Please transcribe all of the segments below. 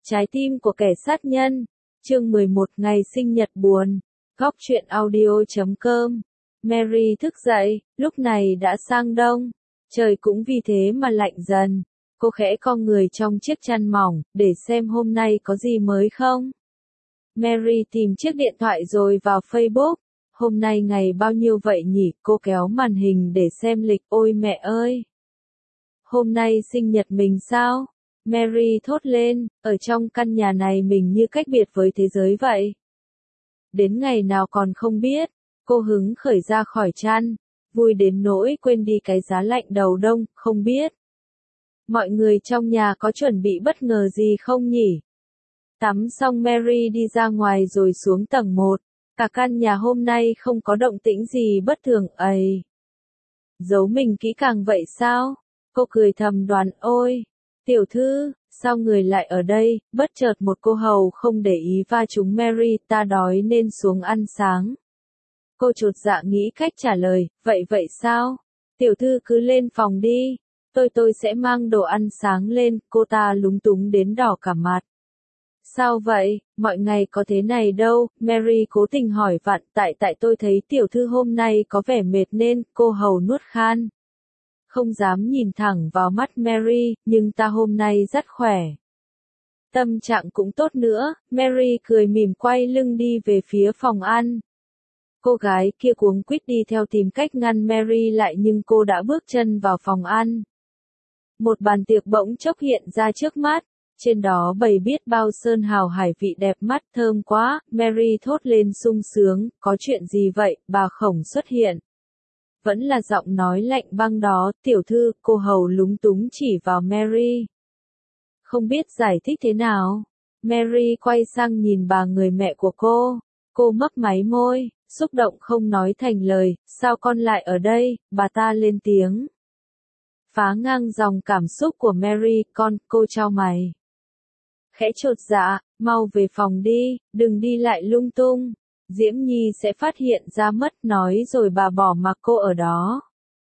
Trái tim của kẻ sát nhân. Chương 11 ngày sinh nhật buồn. Góc truyện audio.com. Mary thức dậy, lúc này đã sang đông. Trời cũng vì thế mà lạnh dần. Cô khẽ cong người trong chiếc chăn mỏng, để xem hôm nay có gì mới không. Mary tìm chiếc điện thoại rồi vào Facebook. Hôm nay ngày bao nhiêu vậy nhỉ? Cô kéo màn hình để xem lịch. Ôi mẹ ơi! Hôm nay sinh nhật mình sao? Mary thốt lên, ở trong căn nhà này mình như cách biệt với thế giới vậy. Đến ngày nào còn không biết, cô hứng khởi ra khỏi chăn, vui đến nỗi quên đi cái giá lạnh đầu đông, không biết. Mọi người trong nhà có chuẩn bị bất ngờ gì không nhỉ? Tắm xong Mary đi ra ngoài rồi xuống tầng 1, cả căn nhà hôm nay không có động tĩnh gì bất thường ấy. Giấu mình kỹ càng vậy sao? Cô cười thầm đoán ôi. Tiểu thư, sao người lại ở đây? Bất chợt một cô hầu không để ý va trúng Mary, ta đói nên xuống ăn sáng. Cô chột dạ nghĩ cách trả lời, vậy sao? Tiểu thư cứ lên phòng đi, tôi sẽ mang đồ ăn sáng lên, cô ta lúng túng đến đỏ cả mặt. Sao vậy, mọi ngày có thế này đâu, Mary cố tình hỏi vặn, tại tôi thấy tiểu thư hôm nay có vẻ mệt nên, cô hầu nuốt khan. Không dám nhìn thẳng vào mắt Mary, nhưng ta hôm nay rất khỏe. Tâm trạng cũng tốt nữa, Mary cười mỉm quay lưng đi về phía phòng ăn. Cô gái kia cuống quýt đi theo tìm cách ngăn Mary lại nhưng cô đã bước chân vào phòng ăn. Một bàn tiệc bỗng chốc hiện ra trước mắt, trên đó bày biết bao sơn hào hải vị đẹp mắt thơm quá, Mary thốt lên sung sướng, có chuyện gì vậy, bà Khổng xuất hiện. Vẫn là giọng nói lạnh băng đó, tiểu thư, cô hầu lúng túng chỉ vào Mary. Không biết giải thích thế nào. Mary quay sang nhìn bà người mẹ của cô mấp máy môi, xúc động không nói thành lời, sao con lại ở đây, bà ta lên tiếng. Phá ngang dòng cảm xúc của Mary, cô chau mày. Khẽ chột dạ, mau về phòng đi, đừng đi lại lung tung. Diễm Nhi sẽ phát hiện ra mất nói rồi bà bỏ mặc cô ở đó.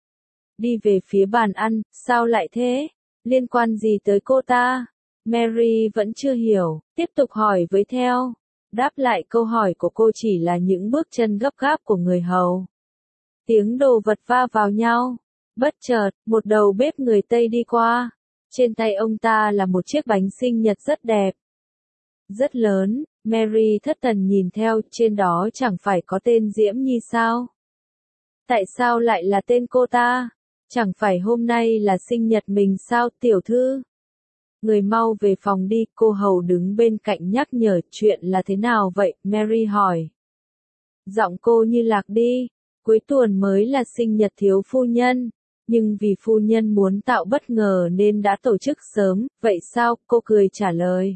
Đi về phía bàn ăn, sao lại thế? Liên quan gì tới cô ta? Mary vẫn chưa hiểu, tiếp tục hỏi với theo. Đáp lại câu hỏi của cô chỉ là những bước chân gấp gáp của người hầu. Tiếng đồ vật va vào nhau. Bất chợt, một đầu bếp người Tây đi qua. Trên tay ông ta là một chiếc bánh sinh nhật rất đẹp. Rất lớn, Mary thất thần nhìn theo, trên đó chẳng phải có tên Diễm Nhi sao? Tại sao lại là tên cô ta? Chẳng phải hôm nay là sinh nhật mình sao, tiểu thư? Người mau về phòng đi, cô hầu đứng bên cạnh nhắc nhở, chuyện là thế nào vậy, Mary hỏi. Giọng cô như lạc đi, cuối tuần mới là sinh nhật thiếu phu nhân, nhưng vì phu nhân muốn tạo bất ngờ nên đã tổ chức sớm, vậy sao, cô cười trả lời.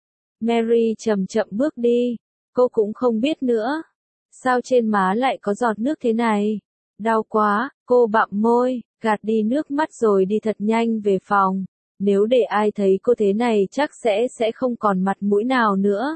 Mary chậm chậm bước đi, cô cũng không biết nữa. Sao trên má lại có giọt nước thế này? Đau quá, cô bặm môi, gạt đi nước mắt rồi đi thật nhanh về phòng. Nếu để ai thấy cô thế này chắc sẽ không còn mặt mũi nào nữa.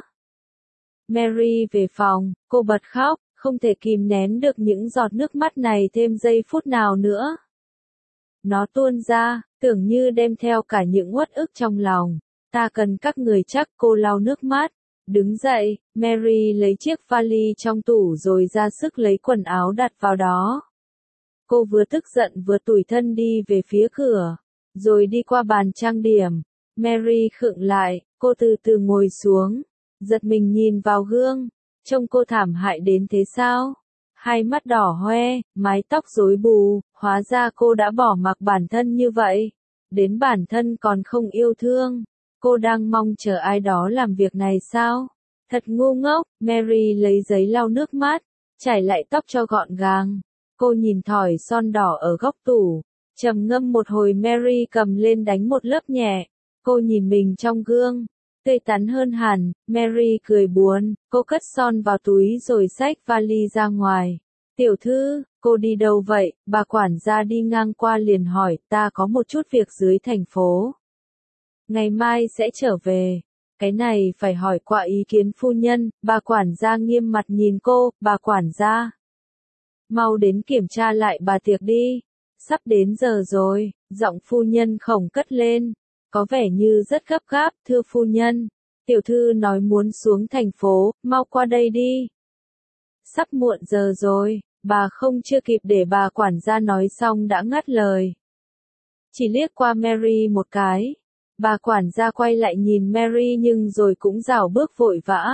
Mary về phòng, cô bật khóc, không thể kìm nén được những giọt nước mắt này thêm giây phút nào nữa. Nó tuôn ra, tưởng như đem theo cả những uất ức trong lòng. Ta cần các người chắc, cô lau nước mắt. Đứng dậy, Mary lấy chiếc vali trong tủ rồi ra sức lấy quần áo đặt vào đó. Cô vừa tức giận vừa tủi thân đi về phía cửa, rồi đi qua bàn trang điểm. Mary khựng lại, cô từ từ ngồi xuống, giật mình nhìn vào gương, trông cô thảm hại đến thế sao? Hai mắt đỏ hoe, mái tóc rối bù, hóa ra cô đã bỏ mặc bản thân như vậy. Đến bản thân còn không yêu thương. Cô đang mong chờ ai đó làm việc này sao? Thật ngu ngốc, Mary lấy giấy lau nước mắt, chải lại tóc cho gọn gàng. Cô nhìn thỏi son đỏ ở góc tủ, trầm ngâm một hồi Mary cầm lên đánh một lớp nhẹ. Cô nhìn mình trong gương, tươi tắn hơn hẳn, Mary cười buồn, cô cất son vào túi rồi xách vali ra ngoài. Tiểu thư, cô đi đâu vậy? Bà quản gia đi ngang qua liền hỏi, ta có một chút việc dưới thành phố. Ngày mai sẽ trở về. Cái này phải hỏi qua ý kiến phu nhân, bà quản gia nghiêm mặt nhìn cô, bà quản gia. Mau đến kiểm tra lại bà tiệc đi. Sắp đến giờ rồi, giọng phu nhân Khổng cất lên. Có vẻ như rất gấp gáp, thưa phu nhân. Tiểu thư nói muốn xuống thành phố, mau qua đây đi. Sắp muộn giờ rồi, bà không chưa kịp để bà quản gia nói xong đã ngắt lời. Chỉ liếc qua Mary một cái. Bà quản gia quay lại nhìn Mary nhưng rồi cũng rảo bước vội vã.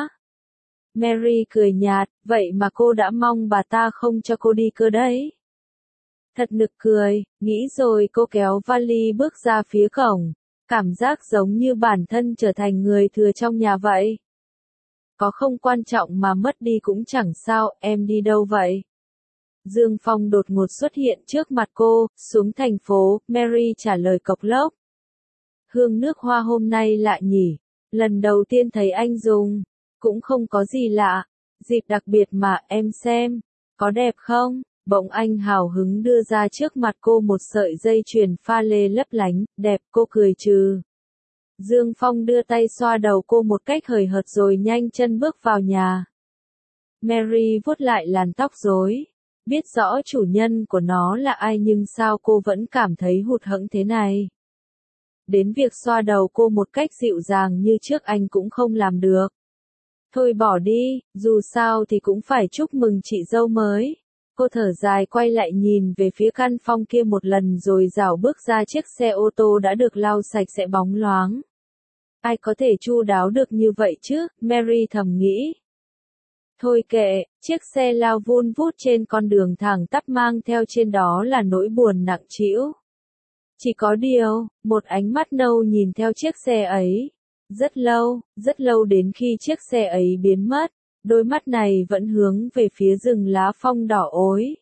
Mary cười nhạt, vậy mà cô đã mong bà ta không cho cô đi cơ đấy. Thật nực cười, nghĩ rồi cô kéo vali bước ra phía cổng. Cảm giác giống như bản thân trở thành người thừa trong nhà vậy. Có không quan trọng mà mất đi cũng chẳng sao, em đi đâu vậy? Dương Phong đột ngột xuất hiện trước mặt cô, xuống thành phố, Mary trả lời cộc lốc. Hương nước hoa hôm nay lạ nhỉ, lần đầu tiên thấy anh dùng, cũng không có gì lạ, dịp đặc biệt mà em xem, có đẹp không? Bỗng anh hào hứng đưa ra trước mặt cô một sợi dây chuyền pha lê lấp lánh, đẹp, cô cười trừ. Dương Phong đưa tay xoa đầu cô một cách hời hợt rồi nhanh chân bước vào nhà. Mary vuốt lại làn tóc rối. Biết rõ chủ nhân của nó là ai nhưng sao cô vẫn cảm thấy hụt hẫng thế này. Đến việc xoa đầu cô một cách dịu dàng như trước anh cũng không làm được. Thôi bỏ đi, dù sao thì cũng phải chúc mừng chị dâu mới. Cô thở dài quay lại nhìn về phía căn phòng kia một lần rồi rảo bước ra chiếc xe ô tô đã được lau sạch sẽ bóng loáng. Ai có thể chu đáo được như vậy chứ, Mary thầm nghĩ. Thôi kệ, chiếc xe lao vun vút trên con đường thẳng tắp mang theo trên đó là nỗi buồn nặng trĩu. Chỉ có điều, một ánh mắt nâu nhìn theo chiếc xe ấy. Rất lâu đến khi chiếc xe ấy biến mất, đôi mắt này vẫn hướng về phía rừng lá phong đỏ ối.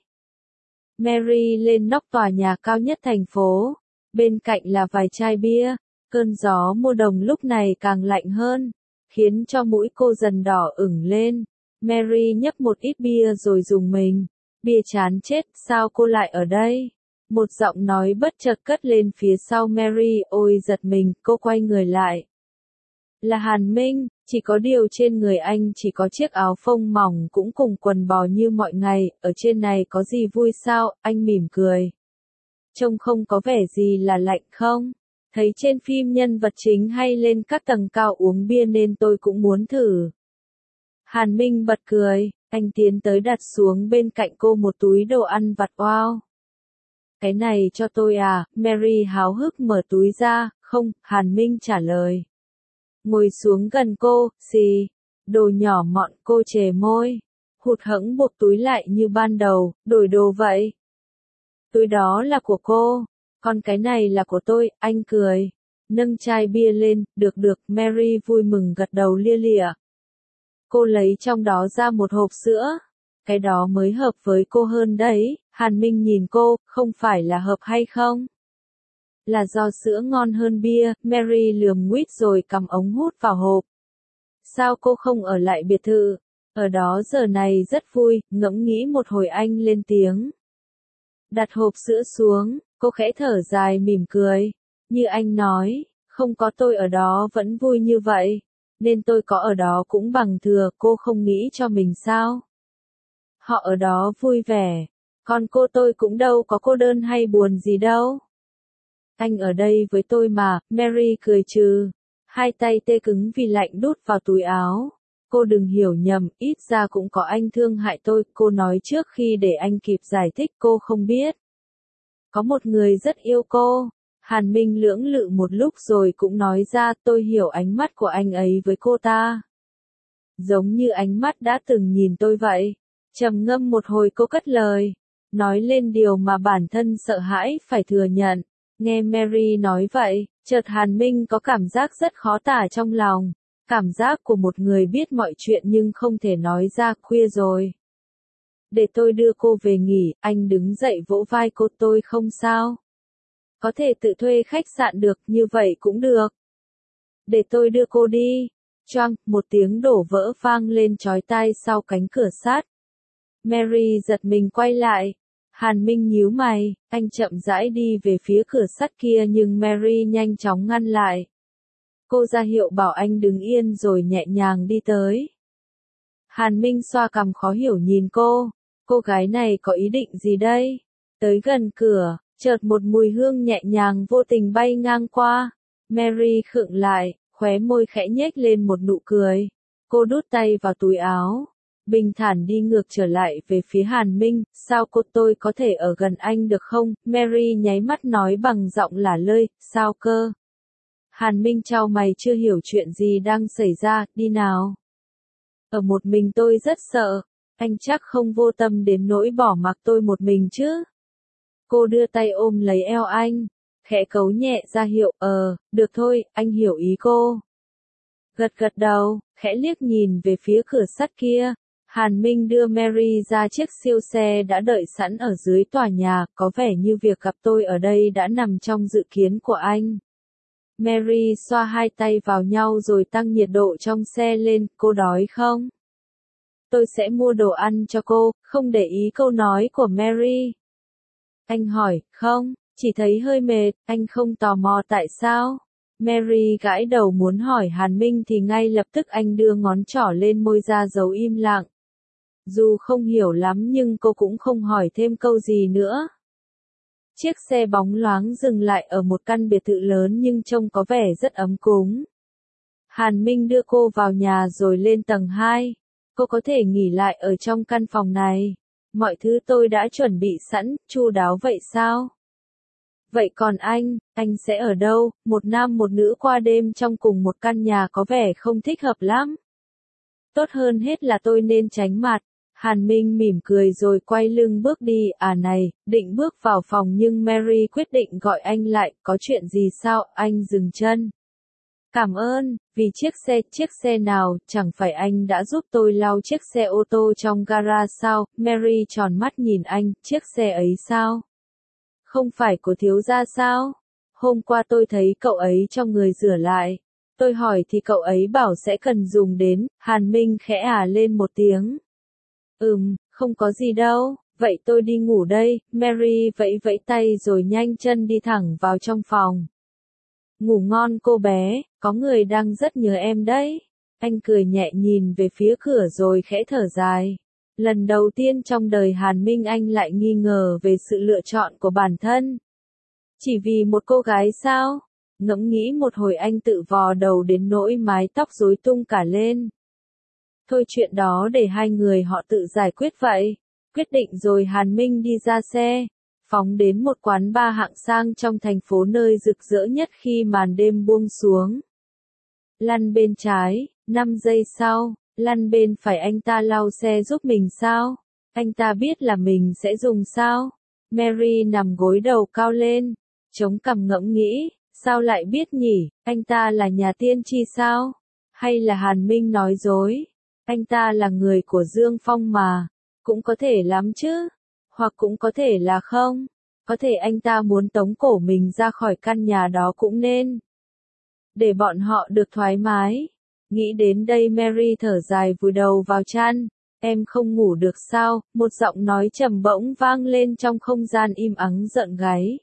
Mary lên nóc tòa nhà cao nhất thành phố, bên cạnh là vài chai bia, cơn gió mùa đông lúc này càng lạnh hơn, khiến cho mũi cô dần đỏ ửng lên. Mary nhấp một ít bia rồi dùng mình. Bia chán chết, sao cô lại ở đây? Một giọng nói bất chợt cất lên phía sau Mary, ôi giật mình, cô quay người lại. Là Hàn Minh, chỉ có điều trên người anh chỉ có chiếc áo phông mỏng cũng cùng quần bò như mọi ngày, ở trên này có gì vui sao, anh mỉm cười. Trông không có vẻ gì là lạnh không? Thấy trên phim nhân vật chính hay lên các tầng cao uống bia nên tôi cũng muốn thử. Hàn Minh bật cười, anh tiến tới đặt xuống bên cạnh cô một túi đồ ăn vặt. Wow! Cái này cho tôi à? Mary háo hức mở túi ra. Không, Hàn Minh trả lời. Ngồi xuống gần cô, xì. Đồ nhỏ mọn, cô chề môi. Hụt hẫng buộc túi lại như ban đầu, đổi đồ vậy. Túi đó là của cô, còn cái này là của tôi, anh cười. Nâng chai bia lên, được, Mary vui mừng gật đầu lia lịa. Cô lấy trong đó ra một hộp sữa. Cái đó mới hợp với cô hơn đấy. Hàn Minh nhìn cô, không phải là hợp hay không? Là do sữa ngon hơn bia, Mary lườm nguýt rồi cắm ống hút vào hộp. Sao cô không ở lại biệt thự? Ở đó giờ này rất vui, ngẫm nghĩ một hồi anh lên tiếng. Đặt hộp sữa xuống, cô khẽ thở dài mỉm cười. Như anh nói, không có tôi ở đó vẫn vui như vậy. Nên tôi có ở đó cũng bằng thừa, cô không nghĩ cho mình sao? Họ ở đó vui vẻ, còn tôi cũng đâu có cô đơn hay buồn gì đâu. Anh ở đây với tôi mà, Mary cười trừ. Hai tay tê cứng vì lạnh đút vào túi áo. Cô đừng hiểu nhầm, ít ra cũng có anh thương hại tôi, cô nói trước khi để anh kịp giải thích cô không biết. Có một người rất yêu cô. Hàn Minh lưỡng lự một lúc rồi cũng nói ra, tôi hiểu ánh mắt của anh ấy với cô ta. Giống như ánh mắt đã từng nhìn tôi vậy. Trầm ngâm một hồi cô cất lời. Nói lên điều mà bản thân sợ hãi phải thừa nhận. Nghe Mary nói vậy, chợt Hàn Minh có cảm giác rất khó tả trong lòng. Cảm giác của một người biết mọi chuyện nhưng không thể nói ra. Khuya rồi. Để tôi đưa cô về nghỉ, anh đứng dậy vỗ vai cô. Tôi không sao. Có thể tự thuê khách sạn được, như vậy cũng được. Để tôi đưa cô đi. Choang, một tiếng đổ vỡ vang lên chói tai sau cánh cửa sắt. Mary giật mình quay lại. Hàn Minh nhíu mày, anh chậm rãi đi về phía cửa sắt kia nhưng Mary nhanh chóng ngăn lại. Cô ra hiệu bảo anh đứng yên rồi nhẹ nhàng đi tới. Hàn Minh xoa cằm khó hiểu nhìn cô gái này có ý định gì đây? Tới gần cửa, chợt một mùi hương nhẹ nhàng vô tình bay ngang qua. Mary khựng lại, khóe môi khẽ nhếch lên một nụ cười. Cô đút tay vào túi áo, bình thản đi ngược trở lại về phía Hàn Minh, sao tôi có thể ở gần anh được không? Mary nháy mắt nói bằng giọng lả lơi, sao cơ? Hàn Minh chau mày chưa hiểu chuyện gì đang xảy ra, đi nào. Ở một mình tôi rất sợ, anh chắc không vô tâm đến nỗi bỏ mặc tôi một mình chứ? Cô đưa tay ôm lấy eo anh, khẽ cấu nhẹ ra hiệu, được thôi, anh hiểu ý cô. Gật gật đầu, khẽ liếc nhìn về phía cửa sắt kia. Hàn Minh đưa Mary ra chiếc siêu xe đã đợi sẵn ở dưới tòa nhà, có vẻ như việc gặp tôi ở đây đã nằm trong dự kiến của anh. Mary xoa hai tay vào nhau rồi tăng nhiệt độ trong xe lên, cô đói không? Tôi sẽ mua đồ ăn cho cô, không để ý câu nói của Mary. Anh hỏi, không, chỉ thấy hơi mệt, anh không tò mò tại sao? Mary gãi đầu muốn hỏi Hàn Minh thì ngay lập tức anh đưa ngón trỏ lên môi ra dấu im lặng. Dù không hiểu lắm nhưng cô cũng không hỏi thêm câu gì nữa. Chiếc xe bóng loáng dừng lại ở một căn biệt thự lớn nhưng trông có vẻ rất ấm cúng. Hàn Minh đưa cô vào nhà rồi lên tầng 2. Cô có thể nghỉ lại ở trong căn phòng này. Mọi thứ tôi đã chuẩn bị sẵn, chu đáo vậy sao? Vậy còn anh sẽ ở đâu? Một nam một nữ qua đêm trong cùng một căn nhà có vẻ không thích hợp lắm. Tốt hơn hết là tôi nên tránh mặt. Hàn Minh mỉm cười rồi quay lưng bước đi, này, định bước vào phòng nhưng Mary quyết định gọi anh lại, có chuyện gì sao? Anh dừng chân. Cảm ơn, vì chiếc xe nào, chẳng phải anh đã giúp tôi lau chiếc xe ô tô trong gara sao? Mary tròn mắt nhìn anh, chiếc xe ấy sao? Không phải của thiếu gia sao? Hôm qua tôi thấy cậu ấy cho người rửa lại. Tôi hỏi thì cậu ấy bảo sẽ cần dùng đến, Hàn Minh khẽ lên một tiếng. Không có gì đâu, vậy tôi đi ngủ đây, Mary vẫy vẫy tay rồi nhanh chân đi thẳng vào trong phòng. Ngủ ngon cô bé, có người đang rất nhớ em đấy. Anh cười nhẹ nhìn về phía cửa rồi khẽ thở dài. Lần đầu tiên trong đời Hàn Minh anh lại nghi ngờ về sự lựa chọn của bản thân. Chỉ vì một cô gái sao? Ngẫm nghĩ một hồi anh tự vò đầu đến nỗi mái tóc rối tung cả lên. Thôi chuyện đó để hai người họ tự giải quyết vậy. Quyết định rồi Hàn Minh đi ra xe, phóng đến một quán bar hạng sang trong thành phố nơi rực rỡ nhất khi màn đêm buông xuống. Lăn bên trái, 5 giây sau, lăn bên phải anh ta lau xe giúp mình sao? Anh ta biết là mình sẽ dùng sao? Mary nằm gối đầu cao lên, chống cằm ngẫm nghĩ, sao lại biết nhỉ, anh ta là nhà tiên tri sao? Hay là Hàn Minh nói dối? Anh ta là người của Dương Phong mà, cũng có thể lắm chứ, hoặc cũng có thể là không, có thể anh ta muốn tống cổ mình ra khỏi căn nhà đó cũng nên. Để bọn họ được thoải mái. Nghĩ đến đây Mary thở dài vùi đầu vào chăn, em không ngủ được sao, một giọng nói trầm bỗng vang lên trong không gian im ắng giận gáy.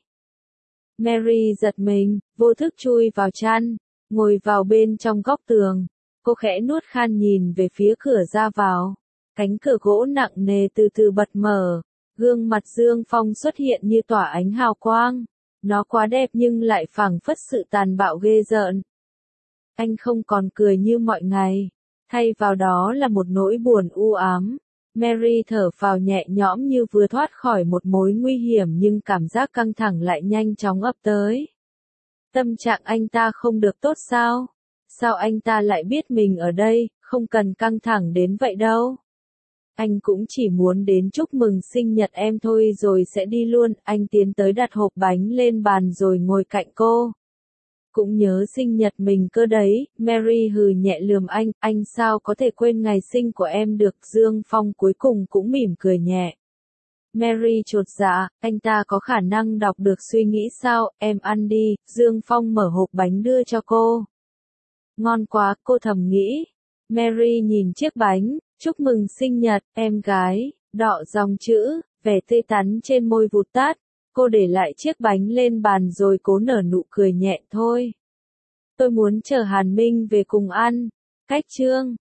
Mary giật mình, vô thức chui vào chăn, ngồi vào bên trong góc tường. Cô khẽ nuốt khan nhìn về phía cửa ra vào. Cánh cửa gỗ nặng nề từ từ bật mở. Gương mặt Dương Phong xuất hiện như tỏa ánh hào quang. Nó quá đẹp nhưng lại phảng phất sự tàn bạo ghê rợn. Anh không còn cười như mọi ngày. Thay vào đó là một nỗi buồn u ám. Mary thở phào nhẹ nhõm như vừa thoát khỏi một mối nguy hiểm nhưng cảm giác căng thẳng lại nhanh chóng ập tới. Tâm trạng anh ta không được tốt sao? Sao anh ta lại biết mình ở đây, không cần căng thẳng đến vậy đâu. Anh cũng chỉ muốn đến chúc mừng sinh nhật em thôi rồi sẽ đi luôn. Anh tiến tới đặt hộp bánh lên bàn rồi ngồi cạnh cô. Cũng nhớ sinh nhật mình cơ đấy, Mary hừ nhẹ lườm anh sao có thể quên ngày sinh của em được. Dương Phong cuối cùng cũng mỉm cười nhẹ. Mary chột dạ, anh ta có khả năng đọc được suy nghĩ sao, em ăn đi. Dương Phong mở hộp bánh đưa cho cô. Ngon quá, cô thầm nghĩ. Mary nhìn chiếc bánh, chúc mừng sinh nhật, em gái, đọ dòng chữ, vẻ tươi tắn trên môi vụt tắt. Cô để lại chiếc bánh lên bàn rồi cố nở nụ cười nhẹ thôi. Tôi muốn chờ Hàn Minh về cùng ăn. Cách chương